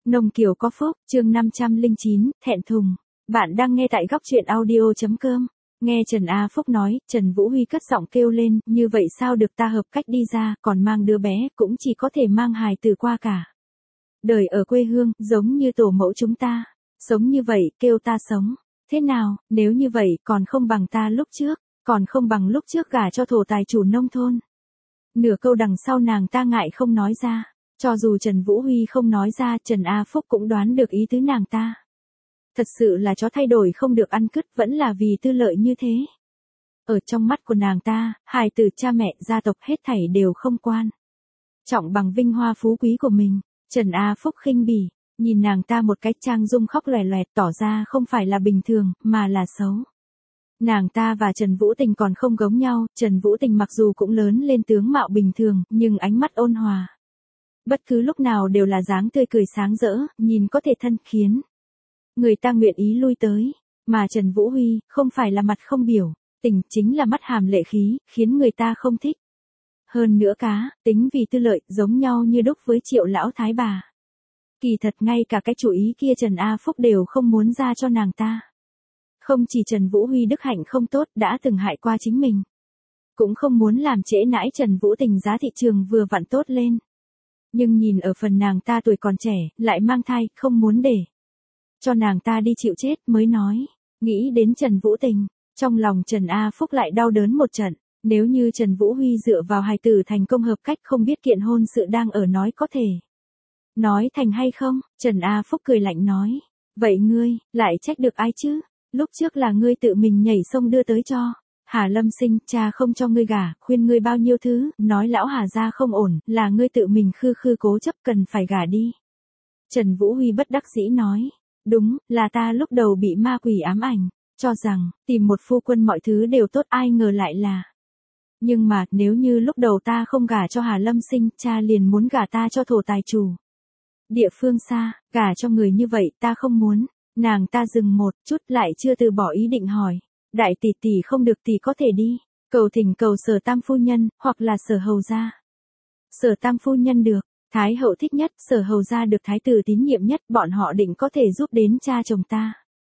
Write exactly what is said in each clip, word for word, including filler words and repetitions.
Nông Kiều có phúc, chương năm trăm lẻ chín, thẹn thùng. Bạn đang nghe tại góc truyện audio.com. Nghe Trần A Phúc nói, Trần Vũ Huy cất giọng kêu lên, như vậy sao được, ta hợp cách đi ra, còn mang đứa bé, cũng chỉ có thể mang hài tử qua cả đời ở quê hương, giống như tổ mẫu chúng ta. Sống như vậy, kêu ta sống. Thế nào, nếu như vậy, còn không bằng ta lúc trước, còn không bằng lúc trước gả cho thổ tài chủ nông thôn. Nửa câu đằng sau nàng ta ngại không nói ra. Cho dù Trần Vũ Huy không nói ra, Trần A Phúc cũng đoán được ý tứ nàng ta. Thật sự là chó thay đổi không được ăn cứt, vẫn là vì tư lợi như thế. Ở trong mắt của nàng ta, hài tử, cha mẹ, gia tộc hết thảy đều không quan trọng bằng vinh hoa phú quý của mình. Trần A Phúc khinh bỉ, nhìn nàng ta một cái, trang dung khóc lòe loẹt, tỏ ra không phải là bình thường, mà là xấu. Nàng ta và Trần Vũ Tình còn không giống nhau, Trần Vũ Tình mặc dù cũng lớn lên tướng mạo bình thường, nhưng ánh mắt ôn hòa. Bất cứ lúc nào đều là dáng tươi cười sáng rỡ, nhìn có thể thân khiến người ta nguyện ý lui tới. Mà Trần Vũ Huy, không phải là mặt không biểu tình, chính là mắt hàm lệ khí, khiến người ta không thích. Hơn nữa cá, tính vì tư lợi, giống nhau như đúc với Triệu lão thái bà. Kỳ thật ngay cả cái chủ ý kia Trần A Phúc đều không muốn ra cho nàng ta. Không chỉ Trần Vũ Huy đức hạnh không tốt, đã từng hại qua chính mình. Cũng không muốn làm trễ nãi Trần Vũ Tình giá thị trường vừa vặn tốt lên. Nhưng nhìn ở phần nàng ta tuổi còn trẻ, lại mang thai, không muốn để cho nàng ta đi chịu chết mới nói. Nghĩ đến Trần Vũ Tình, trong lòng Trần A Phúc lại đau đớn một trận. Nếu như Trần Vũ Huy dựa vào hài tử thành công hợp cách, không biết kiện hôn sự đang ở nói có thể nói thành hay không. Trần A Phúc cười lạnh nói. Vậy ngươi, lại trách được ai chứ? Lúc trước là ngươi tự mình nhảy sông đưa tới cho Hà Lâm Sinh, cha không cho ngươi gả, khuyên ngươi bao nhiêu thứ, nói lão Hà gia không ổn, là ngươi tự mình khư khư cố chấp cần phải gả đi. Trần Vũ Huy bất đắc dĩ nói. Đúng, là ta lúc đầu bị ma quỷ ám ảnh, cho rằng, tìm một phu quân mọi thứ đều tốt, ai ngờ lại là. Nhưng mà, nếu như lúc đầu ta không gả cho Hà Lâm Sinh, cha liền muốn gả ta cho thổ tài chủ địa phương xa, gả cho người như vậy, ta không muốn. Nàng ta dừng một chút, lại chưa từ bỏ ý định hỏi. Đại tỷ tỷ không được thì có thể đi. Cầu thỉnh cầu Sở Tam phu nhân, hoặc là Sở hầu gia. Sở Tam phu nhân được, Thái hậu thích nhất, Sở hầu gia được thái tử tín nhiệm nhất, bọn họ định có thể giúp đến cha chồng ta.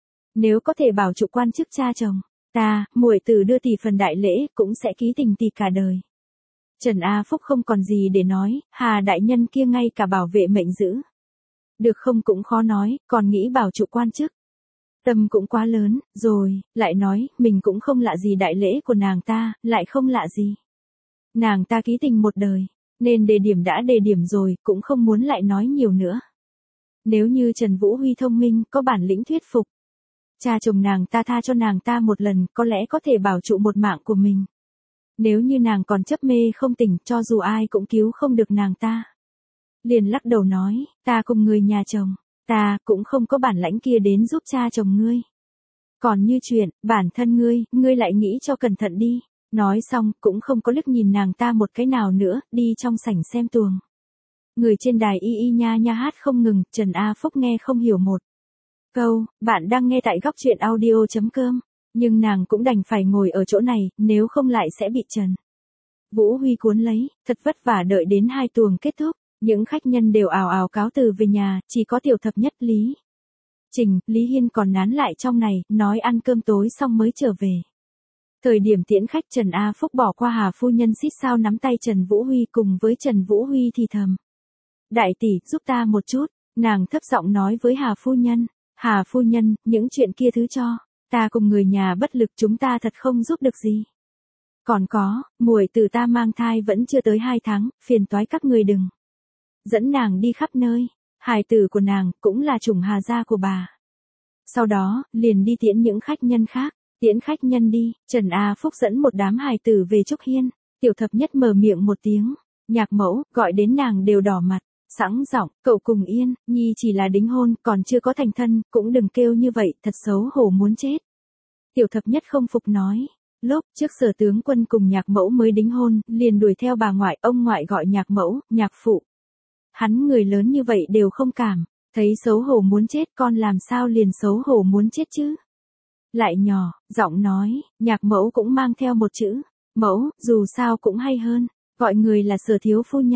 Nếu có thể bảo trụ quan chức cha chồng, ta, muội tử đưa tỷ phần đại lễ, cũng sẽ ký tình tỷ cả đời. Trần A Phúc không còn gì để nói, Hà đại nhân kia ngay cả bảo vệ mệnh giữ được không cũng khó nói, còn nghĩ bảo trụ quan chức. Tâm cũng quá lớn, rồi, lại nói, mình cũng không lạ gì đại lễ của nàng ta, lại không lạ gì. Nàng ta ký tình một đời, nên đề điểm đã đề điểm rồi, cũng không muốn lại nói nhiều nữa. Nếu như Trần Vũ Huy thông minh, có bản lĩnh thuyết phục cha chồng nàng ta tha cho nàng ta một lần, có lẽ có thể bảo trụ một mạng của mình. Nếu như nàng còn chấp mê không tỉnh, cho dù ai cũng cứu không được nàng ta. Liền lắc đầu nói, ta cùng người nhà chồng, ta cũng không có bản lãnh kia đến giúp cha chồng ngươi. Còn như chuyện, bản thân ngươi, ngươi lại nghĩ cho cẩn thận đi. Nói xong, cũng không có liếc nhìn nàng ta một cái nào nữa, đi trong sảnh xem tuồng. Người trên đài y y nha nha hát không ngừng, Trần A Phúc nghe không hiểu một câu. Bạn đang nghe tại góc truyện audio.com. Nhưng nàng cũng đành phải ngồi ở chỗ này, nếu không lại sẽ bị Trần Vũ Huy cuốn lấy. Thật vất vả đợi đến hai tuồng kết thúc, những khách nhân đều ào ào cáo từ về nhà, chỉ có tiểu thập nhất Lý Trình, Lý Hiên còn nán lại trong này, nói ăn cơm tối xong mới trở về. Thời điểm tiễn khách, Trần A Phúc bỏ qua Hà phu nhân xít sao nắm tay Trần Vũ Huy, cùng với Trần Vũ Huy thì thầm. Đại tỷ, giúp ta một chút, nàng thấp giọng nói với Hà phu nhân. Hà phu nhân, những chuyện kia thứ cho, ta cùng người nhà bất lực, chúng ta thật không giúp được gì. Còn có, muội tử ta mang thai vẫn chưa tới hai tháng, phiền toái các người đừng dẫn nàng đi khắp nơi. Hài tử của nàng, cũng là chủng Hà gia của bà. Sau đó, liền đi tiễn những khách nhân khác. Tiễn khách nhân đi, Trần A Phúc dẫn một đám hài tử về Trúc Hiên. Tiểu thập nhất mở miệng một tiếng. Nhạc mẫu, gọi đến nàng đều đỏ mặt. Sẵn giọng, cậu cùng yên, nhi chỉ là đính hôn, còn chưa có thành thân, cũng đừng kêu như vậy, thật xấu hổ muốn chết. Tiểu thập nhất không phục nói. Lúc trước Sở tướng quân cùng nhạc mẫu mới đính hôn, liền đuổi theo bà ngoại, ông ngoại gọi nhạc mẫu, nhạc phụ. Hắn người lớn như vậy đều không cảm, thấy xấu hổ muốn chết, con làm sao liền xấu hổ muốn chết chứ. Lại nhỏ, giọng nói, nhạc mẫu cũng mang theo một chữ, mẫu, dù sao cũng hay hơn, gọi người là Sở thiếu phu nhân.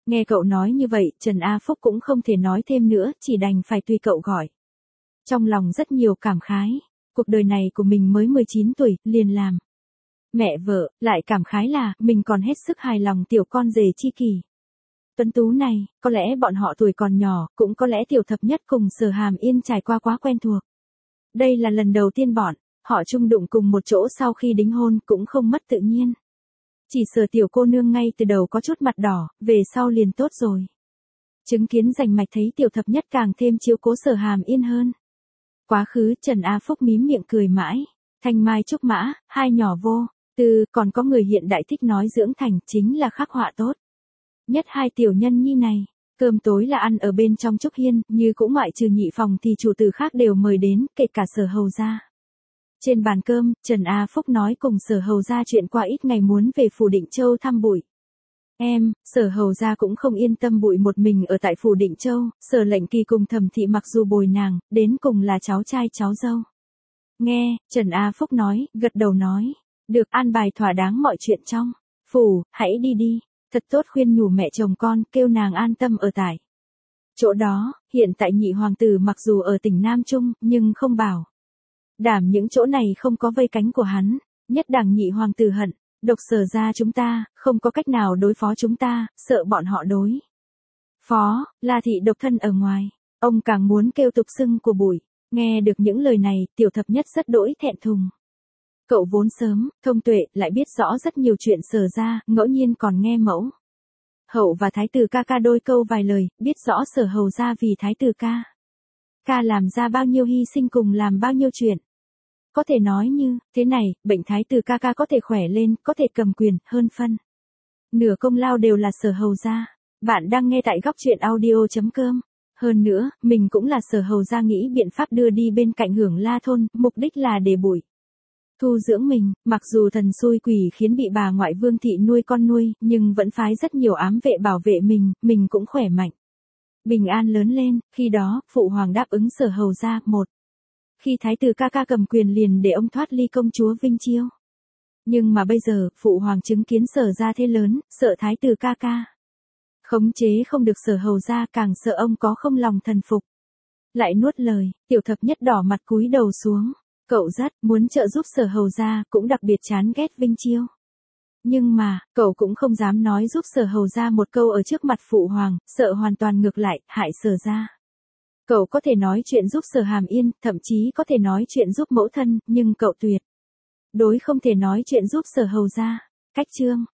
Nghe cậu nói như vậy, Trần A Phúc cũng không thể nói thêm nữa, chỉ đành phải tùy cậu gọi. Trong lòng rất nhiều cảm khái, cuộc đời này của mình mới mười chín tuổi, liền làm mẹ vợ, lại cảm khái là, mình còn hết sức hài lòng tiểu con rể chi kỷ tuấn tú này, có lẽ bọn họ tuổi còn nhỏ, cũng có lẽ tiểu thập nhất cùng Sở Hàm Yên trải qua quá quen thuộc. Đây là lần đầu tiên bọn họ chung đụng cùng một chỗ sau khi đính hôn, cũng không mất tự nhiên. Chỉ sợ tiểu cô nương ngay từ đầu có chút mặt đỏ, về sau liền tốt rồi. Chứng kiến rành mạch thấy tiểu thập nhất càng thêm chiếu cố Sở Hàm Yên hơn. Quá khứ Trần A Phúc mím miệng cười mãi, thanh mai trúc mã, hai nhỏ vô, tư, còn có người hiện đại thích nói dưỡng thành, chính là khắc họa tốt. Nhất hai tiểu nhân nhi này, cơm tối là ăn ở bên trong Trúc Hiên, như cũng ngoại trừ nhị phòng thì chủ tử khác đều mời đến, kể cả Sở hầu gia. Trên bàn cơm, Trần A Phúc nói cùng Sở hầu gia chuyện qua ít ngày muốn về phủ Định Châu thăm Bụi. Em, Sở hầu gia cũng không yên tâm Bụi một mình ở tại phủ Định Châu, Sở Lệnh Kỳ cùng Thẩm Thị mặc dù bồi nàng, đến cùng là cháu trai cháu dâu. Nghe, Trần A Phúc nói, gật đầu nói, được an bài thỏa đáng mọi chuyện trong phủ, hãy đi đi, thật tốt khuyên nhủ mẹ chồng con, kêu nàng an tâm ở tại chỗ đó. Hiện tại nhị hoàng tử mặc dù ở tỉnh Nam Trung, nhưng không bảo đảm những chỗ này không có vây cánh của hắn, nhất đẳng nhị hoàng tử hận, độc Sở ra chúng ta, không có cách nào đối phó chúng ta, sợ bọn họ đối phó, La thị độc thân ở ngoài, ông càng muốn kêu tục xưng của Bụi. Nghe được những lời này, tiểu thập nhất rất đỗi thẹn thùng. Cậu vốn sớm, thông tuệ, lại biết rõ rất nhiều chuyện Sở ra, ngẫu nhiên còn nghe mẫu hậu và thái tử ca ca đôi câu vài lời, biết rõ Sở hầu ra vì thái tử ca ca làm ra bao nhiêu hy sinh cùng làm bao nhiêu chuyện. Có thể nói như, thế này, bệnh thái tử ca ca có thể khỏe lên, có thể cầm quyền, hơn phân nửa công lao đều là Sở hầu ra. Bạn đang nghe tại góc truyện audio chấm com. Hơn nữa, mình cũng là Sở hầu ra nghĩ biện pháp đưa đi bên cạnh Hưởng La thôn, mục đích là để Bụi thu dưỡng mình, mặc dù thần xui quỷ khiến bị bà ngoại Vương thị nuôi con nuôi, nhưng vẫn phái rất nhiều ám vệ bảo vệ mình, mình cũng khỏe mạnh, bình an lớn lên. Khi đó, phụ hoàng đáp ứng Sở hầu ra, một khi thái tử ca ca cầm quyền liền để ông thoát ly công chúa Vinh Chiêu. Nhưng mà bây giờ, phụ hoàng chứng kiến Sở ra thế lớn, sợ thái tử ca ca khống chế không được Sở hầu ra, càng sợ ông có không lòng thần phục. Lại nuốt lời, tiểu thập nhất đỏ mặt cúi đầu xuống. Cậu rất muốn trợ giúp Sở hầu ra, cũng đặc biệt chán ghét Vinh Chiêu. Nhưng mà, cậu cũng không dám nói giúp Sở hầu ra một câu ở trước mặt phụ hoàng, sợ hoàn toàn ngược lại, hại Sở ra. Cậu có thể nói chuyện giúp Sở Hàm Yên, thậm chí có thể nói chuyện giúp mẫu thân, nhưng cậu tuyệt đối không thể nói chuyện giúp Sở hầu ra. Cách chương